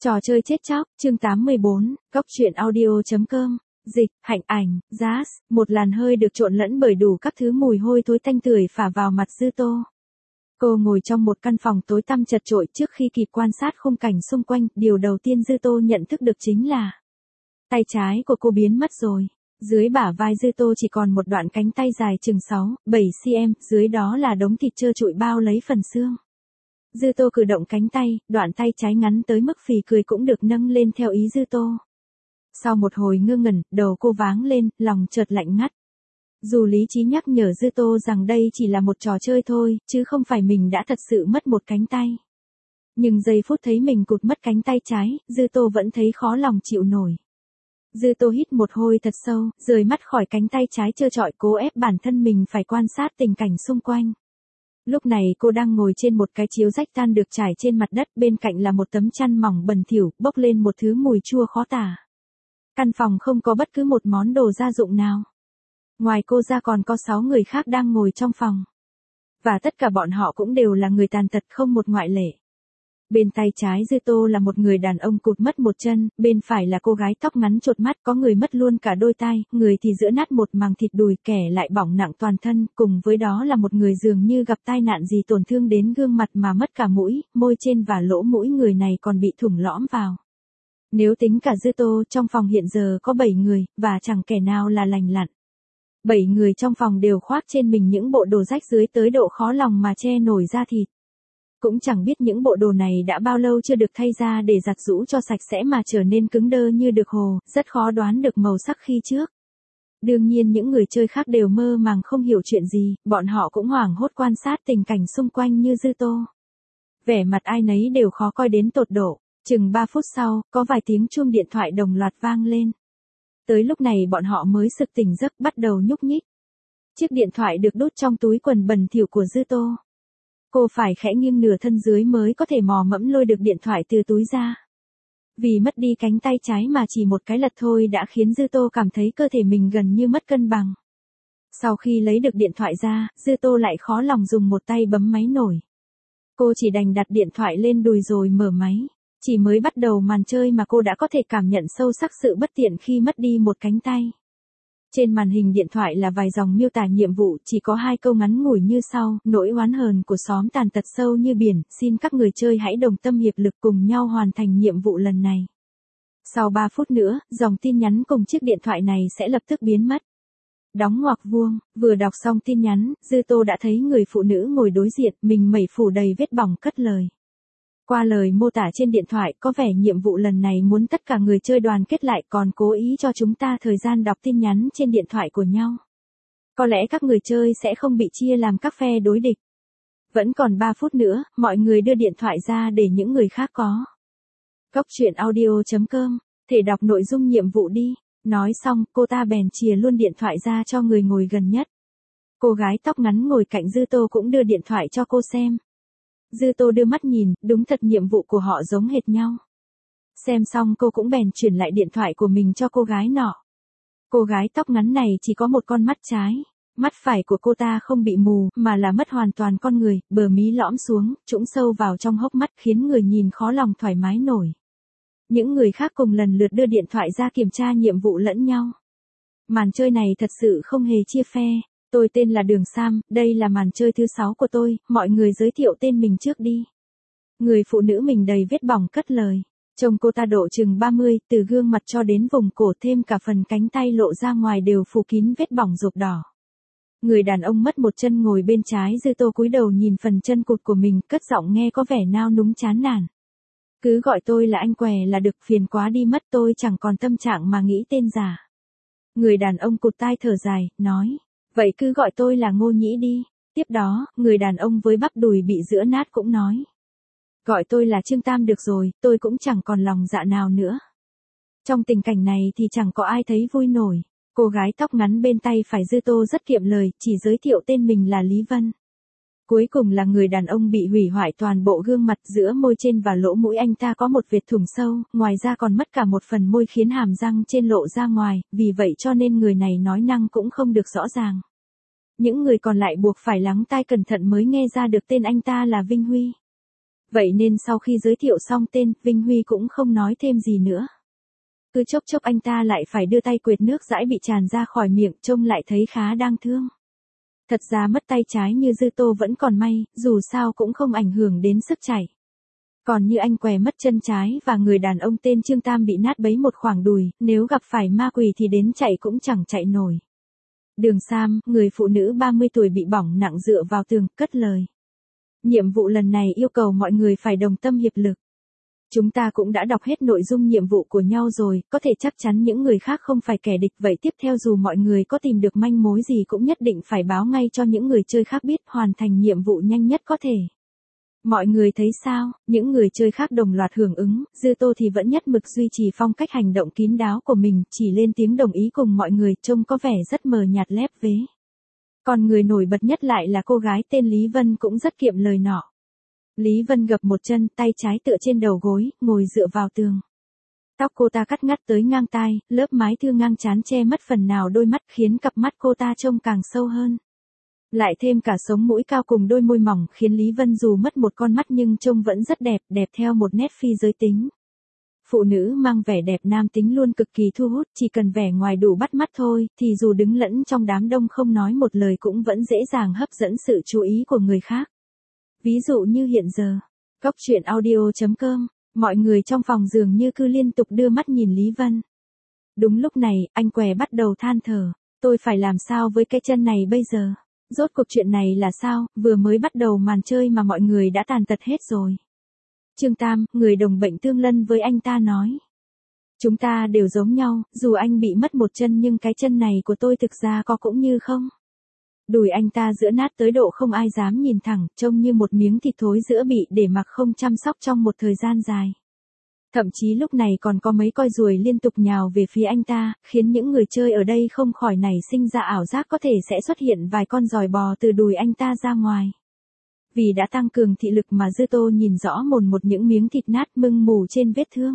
Trò chơi chết chóc, chương 84, góc truyện audio.com, dịch, hạnh ảnh, Jazz, một làn hơi được trộn lẫn bởi đủ các thứ mùi hôi thối tanh tưởi phả vào mặt Dư Tô. Cô ngồi trong một căn phòng tối tăm chật chội trước khi kịp quan sát khung cảnh xung quanh, điều đầu tiên Dư Tô nhận thức được chính là tay trái của cô biến mất rồi. Dưới bả vai Dư Tô chỉ còn một đoạn cánh tay dài chừng 6-7 cm, dưới đó là đống thịt trơ trụi bao lấy phần xương. Dư Tô cử động cánh tay, đoạn tay trái ngắn tới mức phì cười cũng được nâng lên theo ý Dư Tô. Sau một hồi ngơ ngẩn, đầu cô váng lên, lòng chợt lạnh ngắt. Dù lý trí nhắc nhở Dư Tô rằng đây chỉ là một trò chơi thôi, chứ không phải mình đã thật sự mất một cánh tay. Nhưng giây phút thấy mình cụt mất cánh tay trái, Dư Tô vẫn thấy khó lòng chịu nổi. Dư Tô hít một hơi thật sâu, rời mắt khỏi cánh tay trái trơ trọi, cố ép bản thân mình phải quan sát tình cảnh xung quanh. Lúc này cô đang ngồi trên một cái chiếu rách tan được trải trên mặt đất, bên cạnh là một tấm chăn mỏng bẩn thỉu, bốc lên một thứ mùi chua khó tả. Căn phòng không có bất cứ một món đồ gia dụng nào. Ngoài cô ra còn có 6 người khác đang ngồi trong phòng. Và tất cả bọn họ cũng đều là người tàn tật không một ngoại lệ. Bên tay trái Dư Tô là một người đàn ông cụt mất một chân, bên phải là cô gái tóc ngắn chột mắt, có người mất luôn cả đôi tay, người thì giữa nát một màng thịt đùi, kẻ lại bỏng nặng toàn thân, cùng với đó là một người dường như gặp tai nạn gì tổn thương đến gương mặt mà mất cả mũi, môi trên và lỗ mũi người này còn bị thủng lõm vào. Nếu tính cả Dư Tô, trong phòng hiện giờ có 7 người, và chẳng kẻ nào là lành lặn. 7 người trong phòng đều khoác trên mình những bộ đồ rách rưới tới độ khó lòng mà che nổi da thịt. Cũng chẳng biết những bộ đồ này đã bao lâu chưa được thay ra để giặt giũ cho sạch sẽ mà trở nên cứng đơ như được hồ, rất khó đoán được màu sắc khi trước. Đương nhiên những người chơi khác đều mơ màng không hiểu chuyện gì, bọn họ cũng hoảng hốt quan sát tình cảnh xung quanh như Dư Tô. Vẻ mặt ai nấy đều khó coi đến tột độ. Chừng 3 phút sau, có vài tiếng chuông điện thoại đồng loạt vang lên. Tới lúc này bọn họ mới sực tỉnh giấc, bắt đầu nhúc nhích. Chiếc điện thoại được đút trong túi quần bẩn thỉu của Dư Tô. Cô phải khẽ nghiêng nửa thân dưới mới có thể mò mẫm lôi được điện thoại từ túi ra. Vì mất đi cánh tay trái mà chỉ một cái lật thôi đã khiến Dư Tô cảm thấy cơ thể mình gần như mất cân bằng. Sau khi lấy được điện thoại ra, Dư Tô lại khó lòng dùng một tay bấm máy nổi. Cô chỉ đành đặt điện thoại lên đùi rồi mở máy. Chỉ mới bắt đầu màn chơi mà cô đã có thể cảm nhận sâu sắc sự bất tiện khi mất đi một cánh tay. Trên màn hình điện thoại là vài dòng miêu tả nhiệm vụ, chỉ có 2 câu ngắn ngủi như sau: nỗi oán hờn của xóm tàn tật sâu như biển, xin các người chơi hãy đồng tâm hiệp lực cùng nhau hoàn thành nhiệm vụ lần này. Sau 3 phút nữa, dòng tin nhắn cùng chiếc điện thoại này sẽ lập tức biến mất. Đóng ngoặc vuông, vừa đọc xong tin nhắn, Dư Tô đã thấy người phụ nữ ngồi đối diện, mình mẩy phủ đầy vết bỏng cất lời. Qua lời mô tả trên điện thoại, có vẻ nhiệm vụ lần này muốn tất cả người chơi đoàn kết lại, còn cố ý cho chúng ta thời gian đọc tin nhắn trên điện thoại của nhau. Có lẽ các người chơi sẽ không bị chia làm các phe đối địch. Vẫn còn 3 phút nữa, mọi người đưa điện thoại ra để những người khác có. Góc truyện audio.com, thể đọc nội dung nhiệm vụ đi. Nói xong, cô ta bèn chìa luôn điện thoại ra cho người ngồi gần nhất. Cô gái tóc ngắn ngồi cạnh Dư Tô cũng đưa điện thoại cho cô xem. Dư Tô đưa mắt nhìn, đúng thật nhiệm vụ của họ giống hệt nhau. Xem xong cô cũng bèn chuyển lại điện thoại của mình cho cô gái nọ. Cô gái tóc ngắn này chỉ có một con mắt trái. Mắt phải của cô ta không bị mù, mà là mất hoàn toàn con người, bờ mí lõm xuống, trũng sâu vào trong hốc mắt khiến người nhìn khó lòng thoải mái nổi. Những người khác cùng lần lượt đưa điện thoại ra kiểm tra nhiệm vụ lẫn nhau. Màn chơi này thật sự không hề chia phe. Tôi tên là Đường Sam, đây là màn chơi thứ 6 của tôi, mọi người giới thiệu tên mình trước đi. Người phụ nữ mình đầy vết bỏng cất lời. Trông cô ta độ chừng 30, từ gương mặt cho đến vùng cổ thêm cả phần cánh tay lộ ra ngoài đều phủ kín vết bỏng rộp đỏ. Người đàn ông mất một chân ngồi bên trái Dư Tô cúi đầu nhìn phần chân cụt của mình, cất giọng nghe có vẻ nao núng chán nản. Cứ gọi tôi là anh què là được, phiền quá đi mất, tôi chẳng còn tâm trạng mà nghĩ tên giả. Người đàn ông cụt tai thở dài, nói. Vậy cứ gọi tôi là Ngô Nhĩ đi. Tiếp đó, người đàn ông với bắp đùi bị giữa nát cũng nói. Gọi tôi là Trương Tam được rồi, tôi cũng chẳng còn lòng dạ nào nữa. Trong tình cảnh này thì chẳng có ai thấy vui nổi. Cô gái tóc ngắn bên tay phải Dư Tô rất kiệm lời, chỉ giới thiệu tên mình là Lý Vân. Cuối cùng là người đàn ông bị hủy hoại toàn bộ gương mặt, giữa môi trên và lỗ mũi anh ta có một vệt thủng sâu, ngoài ra còn mất cả một phần môi khiến hàm răng trên lộ ra ngoài, vì vậy cho nên người này nói năng cũng không được rõ ràng. Những người còn lại buộc phải lắng tai cẩn thận mới nghe ra được tên anh ta là Vinh Huy. Vậy nên sau khi giới thiệu xong tên, Vinh Huy cũng không nói thêm gì nữa. Cứ chốc chốc anh ta lại phải đưa tay quệt nước dãi bị tràn ra khỏi miệng, trông lại thấy khá đáng thương. Thật ra mất tay trái như Dư Tô vẫn còn may, dù sao cũng không ảnh hưởng đến sức chảy. Còn như anh què mất chân trái và người đàn ông tên Trương Tam bị nát bấy một khoảng đùi, nếu gặp phải ma quỷ thì đến chạy cũng chẳng chạy nổi. Đường Sam, người phụ nữ 30 tuổi bị bỏng nặng dựa vào tường, cất lời. Nhiệm vụ lần này yêu cầu mọi người phải đồng tâm hiệp lực. Chúng ta cũng đã đọc hết nội dung nhiệm vụ của nhau rồi, có thể chắc chắn những người khác không phải kẻ địch. Vậy tiếp theo dù mọi người có tìm được manh mối gì cũng nhất định phải báo ngay cho những người chơi khác biết, hoàn thành nhiệm vụ nhanh nhất có thể. Mọi người thấy sao? Những người chơi khác đồng loạt hưởng ứng, Dư Tô thì vẫn nhất mực duy trì phong cách hành động kín đáo của mình, chỉ lên tiếng đồng ý cùng mọi người, trông có vẻ rất mờ nhạt lép vế. Còn người nổi bật nhất lại là cô gái tên Lý Vân cũng rất kiệm lời nọ. Lý Vân gập một chân, tay trái tựa trên đầu gối, ngồi dựa vào tường. Tóc cô ta cắt ngắt tới ngang tai, lớp mái thưa ngang trán che mất phần nào đôi mắt khiến cặp mắt cô ta trông càng sâu hơn. Lại thêm cả sống mũi cao cùng đôi môi mỏng khiến Lý Vân dù mất một con mắt nhưng trông vẫn rất đẹp, đẹp theo một nét phi giới tính. Phụ nữ mang vẻ đẹp nam tính luôn cực kỳ thu hút, chỉ cần vẻ ngoài đủ bắt mắt thôi, thì dù đứng lẫn trong đám đông không nói một lời cũng vẫn dễ dàng hấp dẫn sự chú ý của người khác. Ví dụ như hiện giờ, Góc Chuyện Audio.com, mọi người trong phòng dường như cứ liên tục đưa mắt nhìn Lý Vân. Đúng lúc này, anh què bắt đầu than thở, tôi phải làm sao với cái chân này bây giờ? Rốt cuộc chuyện này là sao, vừa mới bắt đầu màn chơi mà mọi người đã tàn tật hết rồi. Trương Tam, người đồng bệnh tương lân với anh ta nói. Chúng ta đều giống nhau, dù anh bị mất một chân nhưng cái chân này của tôi thực ra có cũng như không. Đùi anh ta giữa nát tới độ không ai dám nhìn thẳng, trông như một miếng thịt thối giữa bị để mặc không chăm sóc trong một thời gian dài. Thậm chí lúc này còn có mấy con ruồi liên tục nhào về phía anh ta, khiến những người chơi ở đây không khỏi nảy sinh ra ảo giác có thể sẽ xuất hiện vài con giòi bò từ đùi anh ta ra ngoài. Vì đã tăng cường thị lực mà Dư Tô nhìn rõ mồn một những miếng thịt nát mưng mù trên vết thương.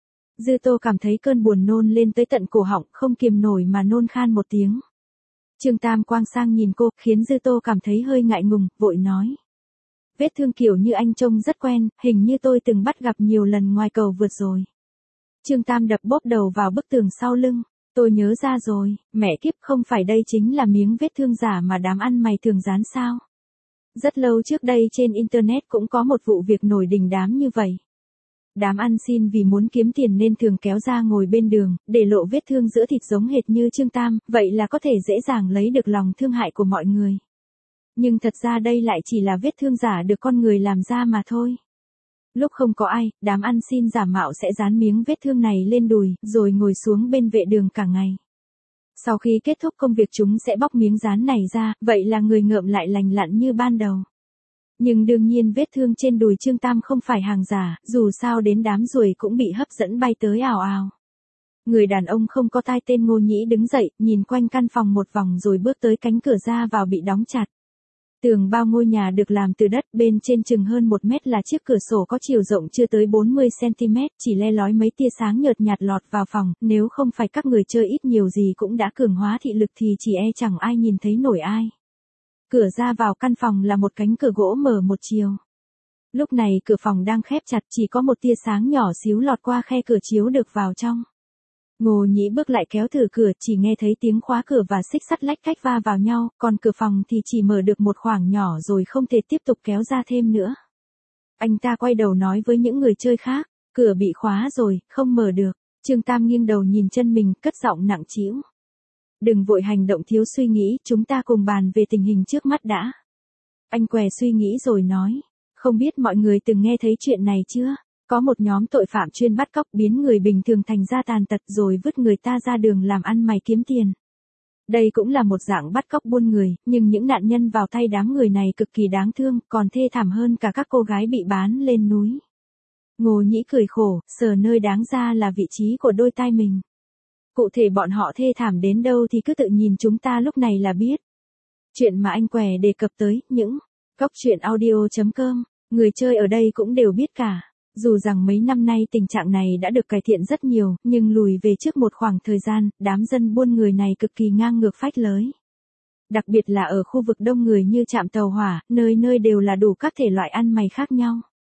Dư Tô cảm thấy cơn buồn nôn lên tới tận cổ họng, không kiềm nổi mà nôn khan một tiếng. Trương Tam quang sang nhìn cô, khiến Dư Tô cảm thấy hơi ngại ngùng, vội nói. Vết thương kiểu như anh trông rất quen, hình như tôi từng bắt gặp nhiều lần ngoài cầu vượt rồi. Trương Tam đập bóp đầu vào bức tường sau lưng. Tôi nhớ ra rồi, mẹ kiếp, không phải đây chính là miếng vết thương giả mà đám ăn mày thường dán sao? Rất lâu trước đây trên Internet cũng có một vụ việc nổi đình đám như vậy. Đám ăn xin vì muốn kiếm tiền nên thường kéo ra ngồi bên đường, để lộ vết thương giữa thịt giống hệt như Trương Tam, vậy là có thể dễ dàng lấy được lòng thương hại của mọi người. Nhưng thật ra đây lại chỉ là vết thương giả được con người làm ra mà thôi. Lúc không có ai, đám ăn xin giả mạo sẽ dán miếng vết thương này lên đùi, rồi ngồi xuống bên vệ đường cả ngày. Sau khi kết thúc công việc chúng sẽ bóc miếng dán này ra, vậy là người ngợm lại lành lặn như ban đầu. Nhưng đương nhiên vết thương trên đùi Trương Tam không phải hàng giả, dù sao đến đám ruồi cũng bị hấp dẫn bay tới ào ào. Người đàn ông không có tai tên Ngô Nhĩ đứng dậy, nhìn quanh căn phòng một vòng rồi bước tới cánh cửa ra vào bị đóng chặt. Tường bao ngôi nhà được làm từ đất, bên trên chừng hơn 1 mét là chiếc cửa sổ có chiều rộng chưa tới 40 cm, chỉ le lói mấy tia sáng nhợt nhạt lọt vào phòng, nếu không phải các người chơi ít nhiều gì cũng đã cường hóa thị lực thì chỉ e chẳng ai nhìn thấy nổi ai. Cửa ra vào căn phòng là một cánh cửa gỗ mở một chiều. Lúc này cửa phòng đang khép chặt, chỉ có một tia sáng nhỏ xíu lọt qua khe cửa chiếu được vào trong. Ngô Nhĩ bước lại kéo thử cửa, chỉ nghe thấy tiếng khóa cửa và xích sắt lách cách va vào nhau, còn cửa phòng thì chỉ mở được một khoảng nhỏ rồi không thể tiếp tục kéo ra thêm nữa. Anh ta quay đầu nói với những người chơi khác, cửa bị khóa rồi, không mở được. Trương Tam nghiêng đầu nhìn chân mình, cất giọng nặng trĩu. Đừng vội hành động thiếu suy nghĩ, chúng ta cùng bàn về tình hình trước mắt đã. Anh què suy nghĩ rồi nói, không biết mọi người từng nghe thấy chuyện này chưa? Có một nhóm tội phạm chuyên bắt cóc biến người bình thường thành ra tàn tật rồi vứt người ta ra đường làm ăn mày kiếm tiền. Đây cũng là một dạng bắt cóc buôn người, nhưng những nạn nhân vào tay đám người này cực kỳ đáng thương, còn thê thảm hơn cả các cô gái bị bán lên núi. Ngô Nhĩ cười khổ, sờ nơi đáng ra là vị trí của đôi tai mình. Cụ thể bọn họ thê thảm đến đâu thì cứ tự nhìn chúng ta lúc này là biết. Chuyện mà anh què đề cập tới, những Góc Chuyện Audio.com, người chơi ở đây cũng đều biết cả. Dù rằng mấy năm nay tình trạng này đã được cải thiện rất nhiều, nhưng lùi về trước một khoảng thời gian, đám dân buôn người này cực kỳ ngang ngược phách lới. Đặc biệt là ở khu vực đông người như trạm tàu hỏa, nơi nơi đều là đủ các thể loại ăn mày khác nhau.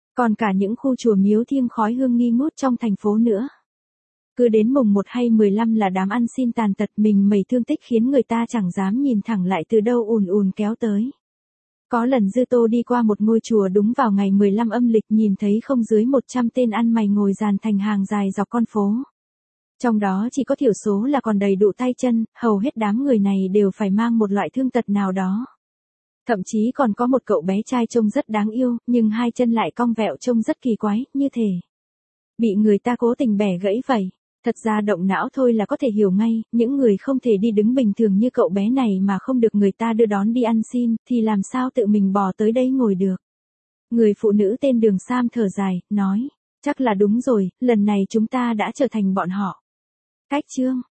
Còn cả những khu chùa miếu thiêng khói hương nghi ngút trong thành phố nữa. Cứ đến mùng 1 hay 15 là đám ăn xin tàn tật mình mẩy thương tích khiến người ta chẳng dám nhìn thẳng lại từ đâu ùn ùn kéo tới. Có lần Dư Tô đi qua một ngôi chùa đúng vào ngày 15 âm lịch nhìn thấy không dưới 100 tên ăn mày ngồi dàn thành hàng dài dọc con phố. Trong đó chỉ có thiểu số là còn đầy đủ tay chân, hầu hết đám người này đều phải mang một loại thương tật nào đó. Thậm chí còn có một cậu bé trai trông rất đáng yêu, nhưng hai chân lại cong vẹo trông rất kỳ quái, như thể bị người ta cố tình bẻ gãy vậy. Thật ra động não thôi là có thể hiểu ngay, những người không thể đi đứng bình thường như cậu bé này mà không được người ta đưa đón đi ăn xin, thì làm sao tự mình bò tới đây ngồi được. Người phụ nữ tên Đường Sam thở dài, nói, chắc là đúng rồi, lần này chúng ta đã trở thành bọn họ. Cách chương